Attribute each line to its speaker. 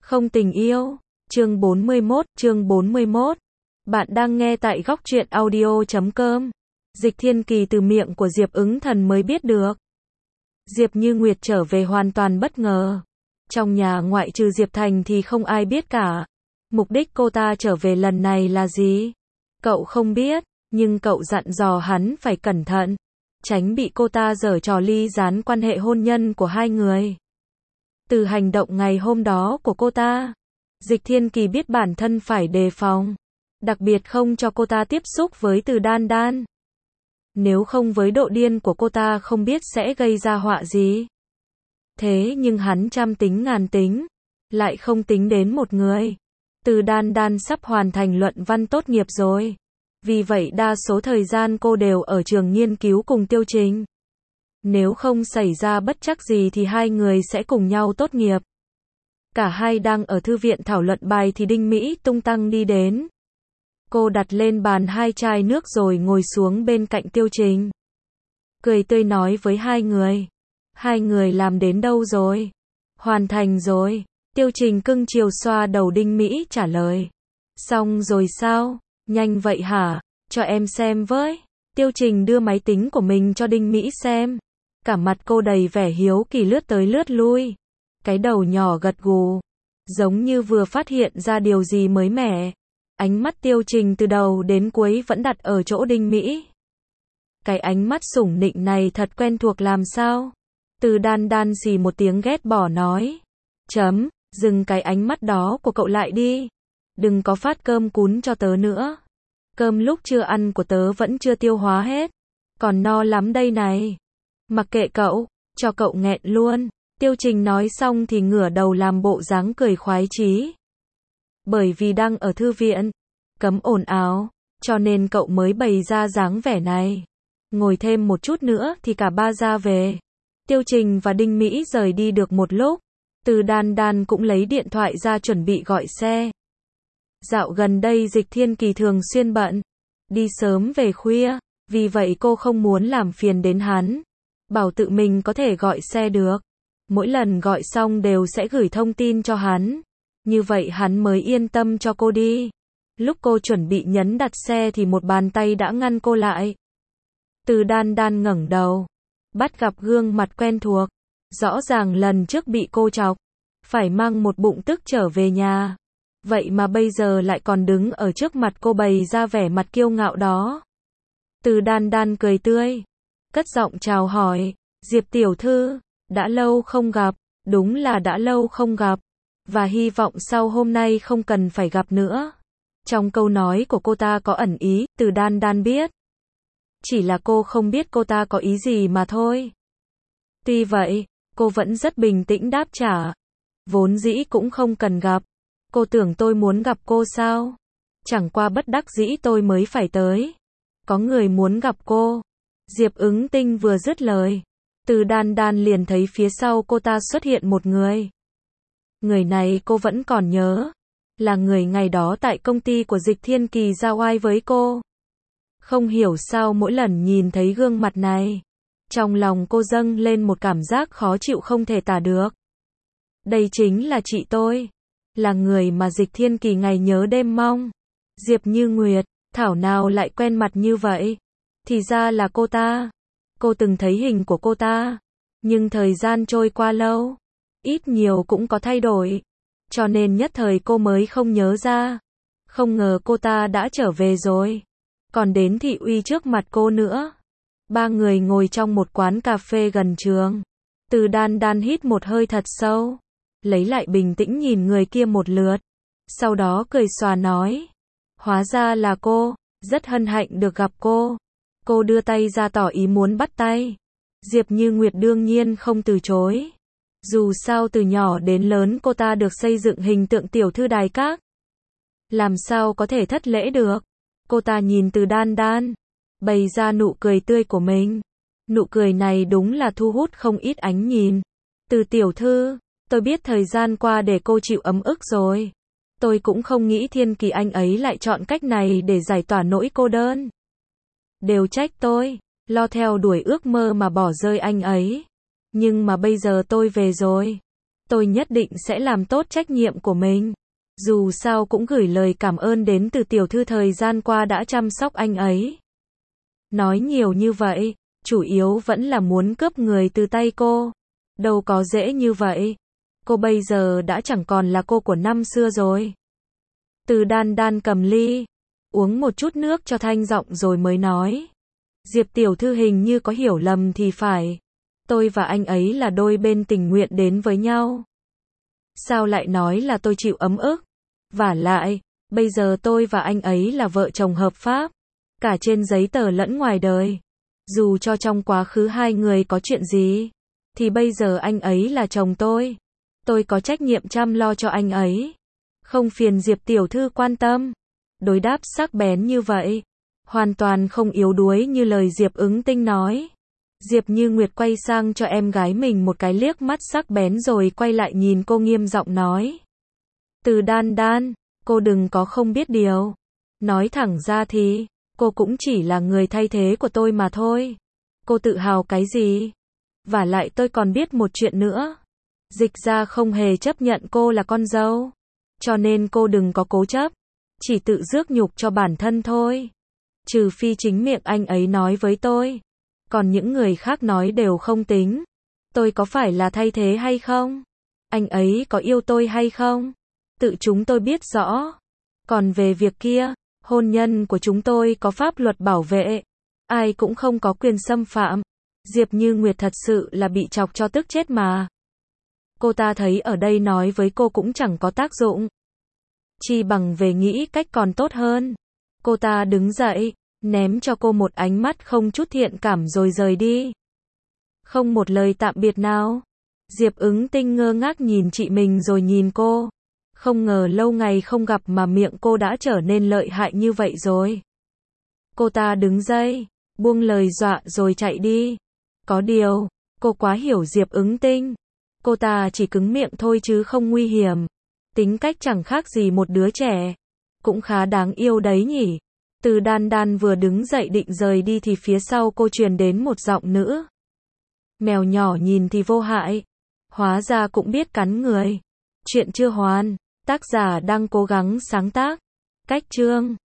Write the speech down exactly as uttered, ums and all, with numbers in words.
Speaker 1: Không tình yêu. Chương bốn mươi mốt, chương bốn mươi mốt. Bạn đang nghe tại góc truyện audio chấm com. Dịch Thiên Kỳ từ miệng của Diệp Ứng Thần mới biết được. Diệp Như Nguyệt trở về hoàn toàn bất ngờ. Trong nhà ngoại trừ Diệp Thành thì không ai biết cả. Mục đích cô ta trở về lần này là gì? Cậu không biết, nhưng cậu dặn dò hắn phải cẩn thận, tránh bị cô ta giở trò ly gián quan hệ hôn nhân của hai người. Từ hành động ngày hôm đó của cô ta, Dịch Thiên Kỳ biết bản thân phải đề phòng, đặc biệt không cho cô ta tiếp xúc với Từ Đan Đan. Nếu không với độ điên của cô ta không biết sẽ gây ra họa gì. Thế nhưng hắn trăm tính ngàn tính, lại không tính đến một người. Từ Đan Đan sắp hoàn thành luận văn tốt nghiệp rồi. Vì vậy đa số thời gian cô đều ở trường nghiên cứu cùng Tiêu Trình. Nếu không xảy ra bất trắc gì thì hai người sẽ cùng nhau tốt nghiệp. Cả hai đang ở thư viện thảo luận bài thì Đinh Mỹ tung tăng đi đến. Cô đặt lên bàn hai chai nước rồi ngồi xuống bên cạnh Tiêu Trình. Cười tươi nói với hai người. Hai người làm đến đâu rồi? Hoàn thành rồi. Tiêu Trình cưng chiều xoa đầu Đinh Mỹ trả lời. Xong rồi sao? Nhanh vậy hả? Cho em xem với. Tiêu Trình đưa máy tính của mình cho Đinh Mỹ xem. Cả mặt cô đầy vẻ hiếu kỳ lướt tới lướt lui. Cái đầu nhỏ gật gù, giống như vừa phát hiện ra điều gì mới mẻ. Ánh mắt Tiêu Trình từ đầu đến cuối vẫn đặt ở chỗ Đinh Mỹ. Cái ánh mắt sủng nịnh này thật quen thuộc làm sao? Từ Đan Đan xì một tiếng ghét bỏ nói. Chấm, dừng cái ánh mắt đó của cậu lại đi. Đừng có phát cơm cún cho tớ nữa. Cơm lúc chưa ăn của tớ vẫn chưa tiêu hóa hết. Còn no lắm đây này. Mặc kệ cậu, cho cậu nghẹn luôn. Tiêu Trình nói xong thì ngửa đầu làm bộ dáng cười khoái chí. Bởi vì đang ở thư viện, cấm ồn ào, cho nên cậu mới bày ra dáng vẻ này. Ngồi thêm một chút nữa thì cả ba ra về. Tiêu Trình và Đinh Mỹ rời đi được một lúc. Từ Đan Đan cũng lấy điện thoại ra chuẩn bị gọi xe. Dạo gần đây Dịch Thiên Kỳ thường xuyên bận, đi sớm về khuya, vì vậy cô không muốn làm phiền đến hắn. Bảo tự mình có thể gọi xe được. Mỗi lần gọi xong đều sẽ gửi thông tin cho hắn. Như vậy hắn mới yên tâm cho cô đi. Lúc cô chuẩn bị nhấn đặt xe thì một bàn tay đã ngăn cô lại. Từ Đan Đan ngẩng đầu, bắt gặp gương mặt quen thuộc. Rõ ràng lần trước bị cô chọc, phải mang một bụng tức trở về nhà. Vậy mà bây giờ lại còn đứng ở trước mặt cô bày ra vẻ mặt kiêu ngạo đó. Từ Đan Đan cười tươi, cất giọng chào hỏi. Diệp tiểu thư, đã lâu không gặp. Đúng là đã lâu không gặp. Và hy vọng sau hôm nay không cần phải gặp nữa. Trong câu nói của cô ta có ẩn ý, Từ Đan Đan biết. Chỉ là cô không biết cô ta có ý gì mà thôi. Tuy vậy, cô vẫn rất bình tĩnh đáp trả. Vốn dĩ cũng không cần gặp. Cô tưởng tôi muốn gặp cô sao? Chẳng qua bất đắc dĩ tôi mới phải tới. Có người muốn gặp cô. Diệp Ứng Tinh vừa dứt lời, Từ Đan Đan liền thấy phía sau cô ta xuất hiện một người. Người này cô vẫn còn nhớ. Là người ngày đó tại công ty của Dịch Thiên Kỳ ra oai với cô. Không hiểu sao mỗi lần nhìn thấy gương mặt này, trong lòng cô dâng lên một cảm giác khó chịu không thể tả được. Đây chính là chị tôi. Là người mà Dịch Thiên Kỳ ngày nhớ đêm mong. Diệp Như Nguyệt, thảo nào lại quen mặt như vậy. Thì ra là cô ta. Cô từng thấy hình của cô ta. Nhưng thời gian trôi qua lâu, ít nhiều cũng có thay đổi. Cho nên nhất thời cô mới không nhớ ra. Không ngờ cô ta đã trở về rồi. Còn đến thị uy trước mặt cô nữa. Ba người ngồi trong một quán cà phê gần trường. Từ Đan Đan hít một hơi thật sâu, lấy lại bình tĩnh nhìn người kia một lượt. Sau đó cười xòa nói. Hóa ra là cô, rất hân hạnh được gặp cô. Cô đưa tay ra tỏ ý muốn bắt tay. Diệp Như Nguyệt đương nhiên không từ chối. Dù sao từ nhỏ đến lớn cô ta được xây dựng hình tượng tiểu thư đài các. Làm sao có thể thất lễ được. Cô ta nhìn Từ Đan Đan, bày ra nụ cười tươi của mình. Nụ cười này đúng là thu hút không ít ánh nhìn. Từ tiểu thư, tôi biết thời gian qua để cô chịu ấm ức rồi. Tôi cũng không nghĩ Thiên Kỳ anh ấy lại chọn cách này để giải tỏa nỗi cô đơn. Đều trách tôi, lo theo đuổi ước mơ mà bỏ rơi anh ấy. Nhưng mà bây giờ tôi về rồi. Tôi nhất định sẽ làm tốt trách nhiệm của mình. Dù sao cũng gửi lời cảm ơn đến từ tiểu thư thời gian qua đã chăm sóc anh ấy. Nói nhiều như vậy, chủ yếu vẫn là muốn cướp người từ tay cô. Đâu có dễ như vậy. Cô bây giờ đã chẳng còn là cô của năm xưa rồi. Từ Đan Đan cầm ly, uống một chút nước cho thanh giọng rồi mới nói. Diệp tiểu thư hình như có hiểu lầm thì phải. Tôi và anh ấy là đôi bên tình nguyện đến với nhau. Sao lại nói là tôi chịu ấm ức? Vả lại, bây giờ tôi và anh ấy là vợ chồng hợp pháp. Cả trên giấy tờ lẫn ngoài đời. Dù cho trong quá khứ hai người có chuyện gì, thì bây giờ anh ấy là chồng tôi. Tôi có trách nhiệm chăm lo cho anh ấy. Không phiền Diệp tiểu thư quan tâm. Đối đáp sắc bén như vậy, hoàn toàn không yếu đuối như lời Diệp Ứng Tinh nói. Diệp Như Nguyệt quay sang cho em gái mình một cái liếc mắt sắc bén rồi quay lại nhìn cô nghiêm giọng nói. Từ Đan Đan, cô đừng có không biết điều. Nói thẳng ra thì, cô cũng chỉ là người thay thế của tôi mà thôi. Cô tự hào cái gì? Vả lại tôi còn biết một chuyện nữa. Dịch ra không hề chấp nhận cô là con dâu. Cho nên cô đừng có cố chấp. Chỉ tự rước nhục cho bản thân thôi. Trừ phi chính miệng anh ấy nói với tôi. Còn những người khác nói đều không tính. Tôi có phải là thay thế hay không? Anh ấy có yêu tôi hay không? Tự chúng tôi biết rõ. Còn về việc kia, hôn nhân của chúng tôi có pháp luật bảo vệ. Ai cũng không có quyền xâm phạm. Diệp Như Nguyệt thật sự là bị chọc cho tức chết mà. Cô ta thấy ở đây nói với cô cũng chẳng có tác dụng. Chi bằng về nghĩ cách còn tốt hơn. Cô ta đứng dậy, ném cho cô một ánh mắt không chút thiện cảm rồi rời đi. Không một lời tạm biệt nào. Diệp Ứng Tinh ngơ ngác nhìn chị mình rồi nhìn cô. Không ngờ lâu ngày không gặp mà miệng cô đã trở nên lợi hại như vậy rồi. Cô ta đứng dậy, buông lời dọa rồi chạy đi. Có điều, cô quá hiểu Diệp Ứng Tinh. Cô ta chỉ cứng miệng thôi chứ không nguy hiểm. Tính cách chẳng khác gì một đứa trẻ. Cũng khá đáng yêu đấy nhỉ. Từ Đan Đan vừa đứng dậy định rời đi thì phía sau cô truyền đến một giọng nữ. Mèo nhỏ nhìn thì vô hại. Hóa ra cũng biết cắn người. Chuyện chưa hoàn. Tác giả đang cố gắng sáng tác. Cách chương